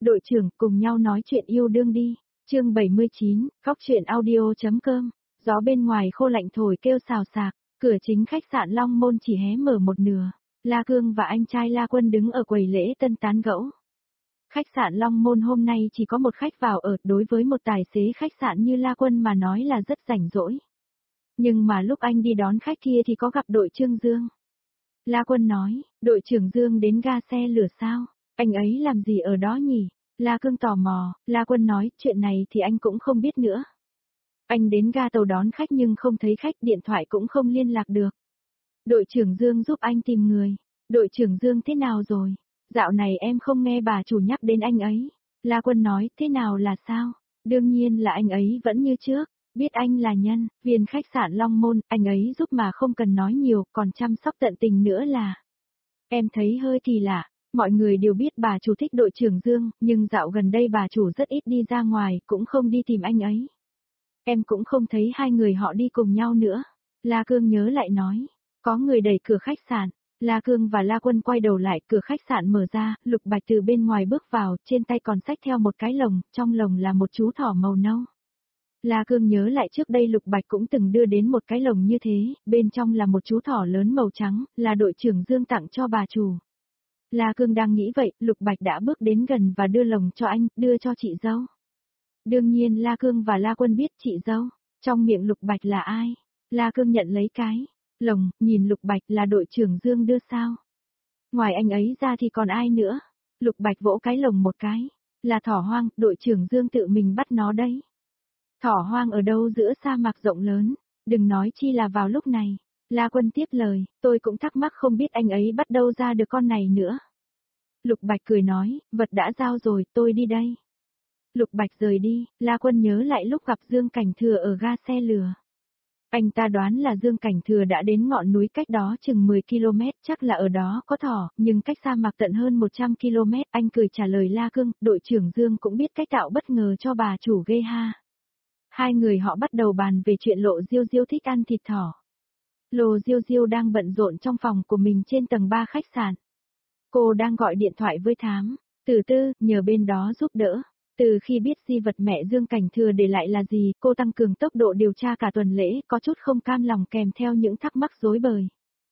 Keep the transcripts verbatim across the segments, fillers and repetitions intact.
Đội trưởng, cùng nhau nói chuyện yêu đương đi. Chương bảy mươi chín, góc truyện audio.com. Gió bên ngoài khô lạnh thổi kêu xào xạc, cửa chính khách sạn Long Môn chỉ hé mở một nửa. La Cương và anh trai La Quân đứng ở quầy lễ tân tán gẫu. Khách sạn Long Môn hôm nay chỉ có một khách vào ở, đối với một tài xế khách sạn như La Quân mà nói là rất rảnh rỗi. Nhưng mà lúc anh đi đón khách kia thì có gặp đội trưởng Dương. La Quân nói, đội trưởng Dương đến ga xe lửa sao? Anh ấy làm gì ở đó nhỉ? La Cương tò mò, La Quân nói, chuyện này thì anh cũng không biết nữa. Anh đến ga tàu đón khách nhưng không thấy khách, điện thoại cũng không liên lạc được. Đội trưởng Dương giúp anh tìm người. Đội trưởng Dương thế nào rồi? Dạo này em không nghe bà chủ nhắc đến anh ấy. La Quân nói, thế nào là sao? Đương nhiên là anh ấy vẫn như trước. Biết anh là nhân viên khách sạn Long Môn, anh ấy giúp mà không cần nói nhiều, còn chăm sóc tận tình nữa là. Em thấy hơi kỳ lạ. Mọi người đều biết bà chủ thích đội trưởng Dương, nhưng dạo gần đây bà chủ rất ít đi ra ngoài, cũng không đi tìm anh ấy. Em cũng không thấy hai người họ đi cùng nhau nữa. La Cương nhớ lại nói, có người đẩy cửa khách sạn. La Cương và La Quân quay đầu lại, cửa khách sạn mở ra, Lục Bạch từ bên ngoài bước vào, trên tay còn xách theo một cái lồng, trong lồng là một chú thỏ màu nâu. La Cương nhớ lại trước đây Lục Bạch cũng từng đưa đến một cái lồng như thế, bên trong là một chú thỏ lớn màu trắng, là đội trưởng Dương tặng cho bà chủ. La Cương đang nghĩ vậy, Lục Bạch đã bước đến gần và đưa lồng cho anh, đưa cho chị dâu. Đương nhiên La Cương và La Quân biết chị dâu, trong miệng Lục Bạch là ai. La Cương nhận lấy cái lồng, nhìn Lục Bạch, là đội trưởng Dương đưa sao? Ngoài anh ấy ra thì còn ai nữa? Lục Bạch vỗ cái lồng một cái, là thỏ hoang, đội trưởng Dương tự mình bắt nó đấy. Thỏ hoang ở đâu giữa sa mạc rộng lớn, đừng nói chi là vào lúc này. La Quân tiếp lời, tôi cũng thắc mắc không biết anh ấy bắt đâu ra được con này nữa. Lục Bạch cười nói, vật đã giao rồi, tôi đi đây. Lục Bạch rời đi, La Quân nhớ lại lúc gặp Dương Cảnh Thừa ở ga xe lửa. Anh ta đoán là Dương Cảnh Thừa đã đến ngọn núi cách đó chừng mười ki lô mét, chắc là ở đó có thỏ, nhưng cách sa mạc tận hơn một trăm ki lô mét. Anh cười trả lời La Cương, đội trưởng Dương cũng biết cách tạo bất ngờ cho bà chủ ghê ha. Hai người họ bắt đầu bàn về chuyện Lộ Diêu Diêu thích ăn thịt thỏ. Lộ Diêu Diêu đang bận rộn trong phòng của mình trên tầng ba khách sạn. Cô đang gọi điện thoại với thám tử tư, nhờ bên đó giúp đỡ. Từ khi biết di vật mẹ Dương Cảnh Thừa để lại là gì, cô tăng cường tốc độ điều tra cả tuần lễ, có chút không cam lòng kèm theo những thắc mắc rối bời.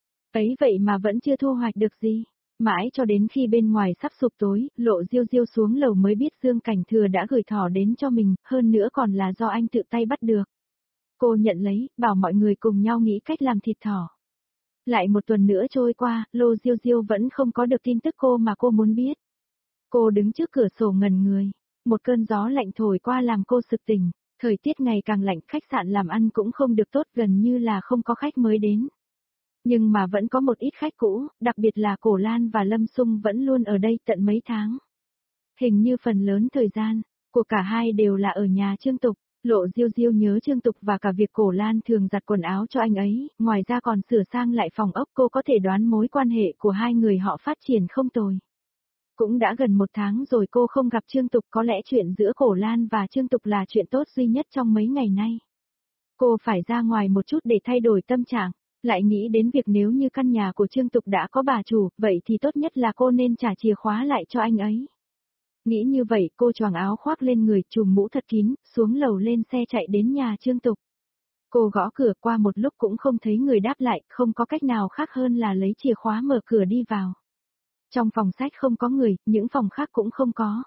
Ấy vậy mà vẫn chưa thu hoạch được gì. Mãi cho đến khi bên ngoài sắp sụp tối, Lộ Diêu Diêu xuống lầu mới biết Dương Cảnh Thừa đã gửi thỏ đến cho mình, hơn nữa còn là do anh tự tay bắt được. Cô nhận lấy, bảo mọi người cùng nhau nghĩ cách làm thịt thỏ. Lại một tuần nữa trôi qua, Lộ Diêu Diêu vẫn không có được tin tức cô mà cô muốn biết. Cô đứng trước cửa sổ ngẩn người. Một cơn gió lạnh thổi qua làm cô sực tỉnh, thời tiết ngày càng lạnh, khách sạn làm ăn cũng không được tốt, gần như là không có khách mới đến. Nhưng mà vẫn có một ít khách cũ, đặc biệt là Cổ Lan và Lâm Sung vẫn luôn ở đây tận mấy tháng. Hình như phần lớn thời gian của cả hai đều là ở nhà Trương Tục. Lộ Diêu Diêu nhớ Trương Tục và cả việc Cổ Lan thường giặt quần áo cho anh ấy, ngoài ra còn sửa sang lại phòng ốc. Cô có thể đoán mối quan hệ của hai người họ phát triển không tồi. Cũng đã gần một tháng rồi cô không gặp Trương Tục, có lẽ chuyện giữa Cổ Lan và Trương Tục là chuyện tốt duy nhất trong mấy ngày nay. Cô phải ra ngoài một chút để thay đổi tâm trạng, lại nghĩ đến việc nếu như căn nhà của Trương Tục đã có bà chủ, vậy thì tốt nhất là cô nên trả chìa khóa lại cho anh ấy. Nghĩ như vậy, cô choàng áo khoác lên người, trùm mũ thật kín, xuống lầu lên xe chạy đến nhà Trương Tục. Cô gõ cửa, qua một lúc cũng không thấy người đáp lại, không có cách nào khác hơn là lấy chìa khóa mở cửa đi vào. Trong phòng sách không có người, những phòng khác cũng không có.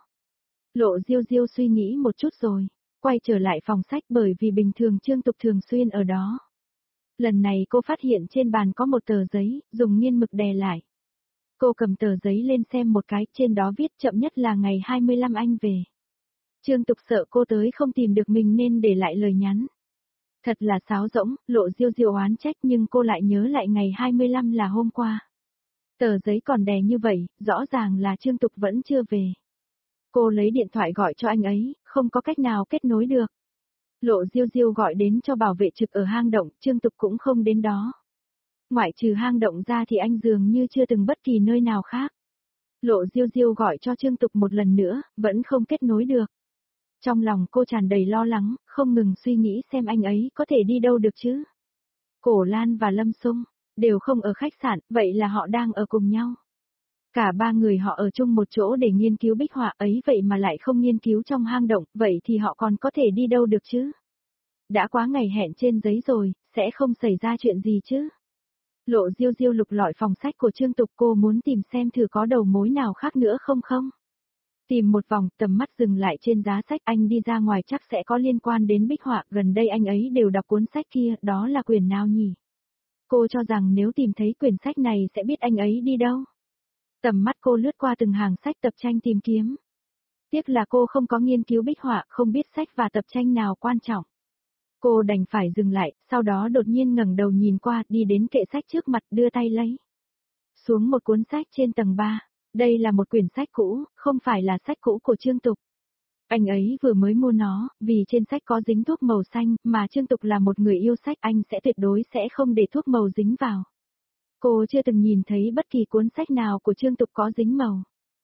Lộ Diêu Diêu suy nghĩ một chút rồi, quay trở lại phòng sách bởi vì bình thường Trương Tục thường xuyên ở đó. Lần này cô phát hiện trên bàn có một tờ giấy, dùng nghiên mực đè lại. Cô cầm tờ giấy lên xem một cái, trên đó viết chậm nhất là ngày hai mươi lăm anh về. Trương Tục sợ cô tới không tìm được mình nên để lại lời nhắn. Thật là sáo rỗng, Lộ Diêu Diêu oán trách, nhưng cô lại nhớ lại ngày hai mươi lăm là hôm qua. Tờ giấy còn đè như vậy, rõ ràng là Trương Tục vẫn chưa về. Cô lấy điện thoại gọi cho anh ấy, không có cách nào kết nối được. Lộ Diêu Diêu gọi đến cho bảo vệ trực ở hang động, Trương Tục cũng không đến đó. Ngoại trừ hang động ra thì anh dường như chưa từng bất kỳ nơi nào khác. Lộ Diêu Diêu gọi cho Trương Tục một lần nữa, vẫn không kết nối được. Trong lòng cô tràn đầy lo lắng, không ngừng suy nghĩ xem anh ấy có thể đi đâu được chứ. Cổ Lan và Lâm Sung đều không ở khách sạn, vậy là họ đang ở cùng nhau. Cả ba người họ ở chung một chỗ để nghiên cứu bích họa ấy vậy mà lại không nghiên cứu trong hang động, vậy thì họ còn có thể đi đâu được chứ? Đã quá ngày hẹn trên giấy rồi, sẽ không xảy ra chuyện gì chứ? Lộ Diêu Diêu lục lọi phòng sách của Trương Tục, cô muốn tìm xem thử có đầu mối nào khác nữa không không? Tìm một vòng, tầm mắt dừng lại trên giá sách, anh đi ra ngoài chắc sẽ có liên quan đến bích họa, gần đây anh ấy đều đọc cuốn sách kia, đó là quyển nào nhỉ? Cô cho rằng nếu tìm thấy quyển sách này sẽ biết anh ấy đi đâu. Tầm mắt cô lướt qua từng hàng sách tập tranh tìm kiếm. Tiếc là cô không có nghiên cứu bích họa, không biết sách và tập tranh nào quan trọng. Cô đành phải dừng lại, sau đó đột nhiên ngẩng đầu nhìn qua, đi đến kệ sách trước mặt, đưa tay lấy xuống một cuốn sách trên tầng ba. Đây là một quyển sách cũ, không phải là sách cũ của Trương Tục. Anh ấy vừa mới mua nó, vì trên sách có dính thuốc màu xanh, mà Trương Tục là một người yêu sách, anh sẽ tuyệt đối sẽ không để thuốc màu dính vào. Cô chưa từng nhìn thấy bất kỳ cuốn sách nào của Trương Tục có dính màu.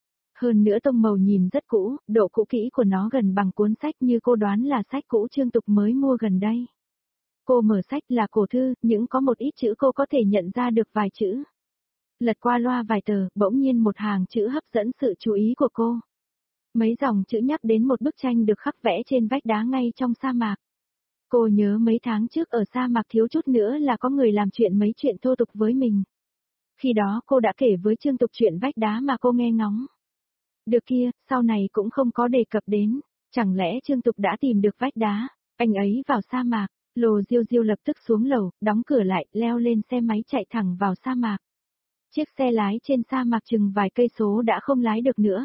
Hơn nữa tông màu nhìn rất cũ, độ cũ kỹ của nó gần bằng cuốn sách như cô đoán là sách cũ Trương Tục mới mua gần đây. Cô mở sách là cổ thư, những có một ít chữ cô có thể nhận ra được vài chữ. Lật qua loa vài tờ, bỗng nhiên một hàng chữ hấp dẫn sự chú ý của cô. Mấy dòng chữ nhắc đến một bức tranh được khắc vẽ trên vách đá ngay trong sa mạc. Cô nhớ mấy tháng trước ở sa mạc thiếu chút nữa là có người làm chuyện mấy chuyện thô tục với mình. Khi đó cô đã kể với Trương Tục chuyện vách đá mà cô nghe ngóng. Được kia, sau này cũng không có đề cập đến, chẳng lẽ Trương Tục đã tìm được vách đá, anh ấy vào sa mạc. Lô Diêu Diêu lập tức xuống lầu, đóng cửa lại, leo lên xe máy chạy thẳng vào sa mạc. Chiếc xe lái trên sa mạc chừng vài cây số đã không lái được nữa.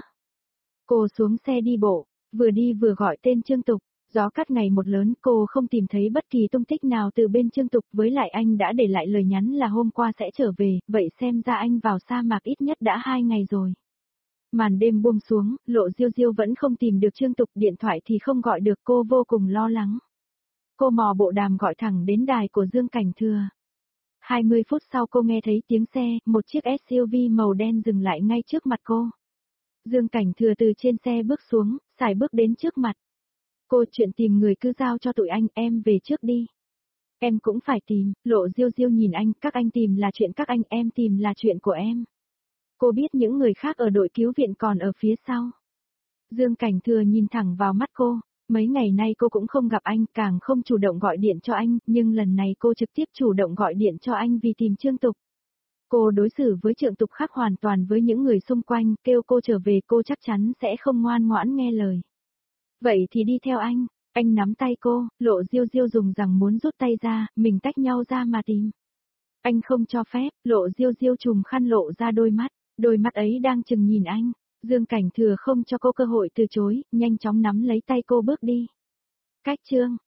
Cô xuống xe đi bộ, vừa đi vừa gọi tên Trương Tục, gió cắt ngày một lớn, cô không tìm thấy bất kỳ tung tích nào từ bên Trương Tục, với lại anh đã để lại lời nhắn là hôm qua sẽ trở về, vậy xem ra anh vào sa mạc ít nhất đã hai ngày rồi. Màn đêm buông xuống, Lộ Diêu Diêu vẫn không tìm được Trương Tục, điện thoại thì không gọi được, cô vô cùng lo lắng. Cô mò bộ đàm gọi thẳng đến đài của Dương Cảnh Thừa. hai mươi phút sau cô nghe thấy tiếng xe, một chiếc ét u vê màu đen dừng lại ngay trước mặt cô. Dương Cảnh Thừa từ trên xe bước xuống, sải bước đến trước mặt. Cô, chuyện tìm người cứ giao cho tụi anh, em về trước đi. Em cũng phải tìm. Lộ Diêu Diêu nhìn anh, các anh tìm là chuyện các anh, em tìm là chuyện của em. Cô biết những người khác ở đội cứu viện còn ở phía sau. Dương Cảnh Thừa nhìn thẳng vào mắt cô. Mấy ngày nay cô cũng không gặp anh, càng không chủ động gọi điện cho anh, nhưng lần này cô trực tiếp chủ động gọi điện cho anh vì tìm Trương Tục. Cô đối xử với Trương Tục khác hoàn toàn với những người xung quanh, kêu cô trở về cô chắc chắn sẽ không ngoan ngoãn nghe lời. Vậy thì đi theo anh, anh nắm tay cô, Lộ Diêu Diêu dùng rằng muốn rút tay ra, mình tách nhau ra mà tìm. Anh không cho phép, Lộ Diêu Diêu trùm khăn lộ ra đôi mắt, đôi mắt ấy đang chừng nhìn anh. Dương Cảnh Thừa không cho cô cơ hội từ chối, nhanh chóng nắm lấy tay cô bước đi. Cách chương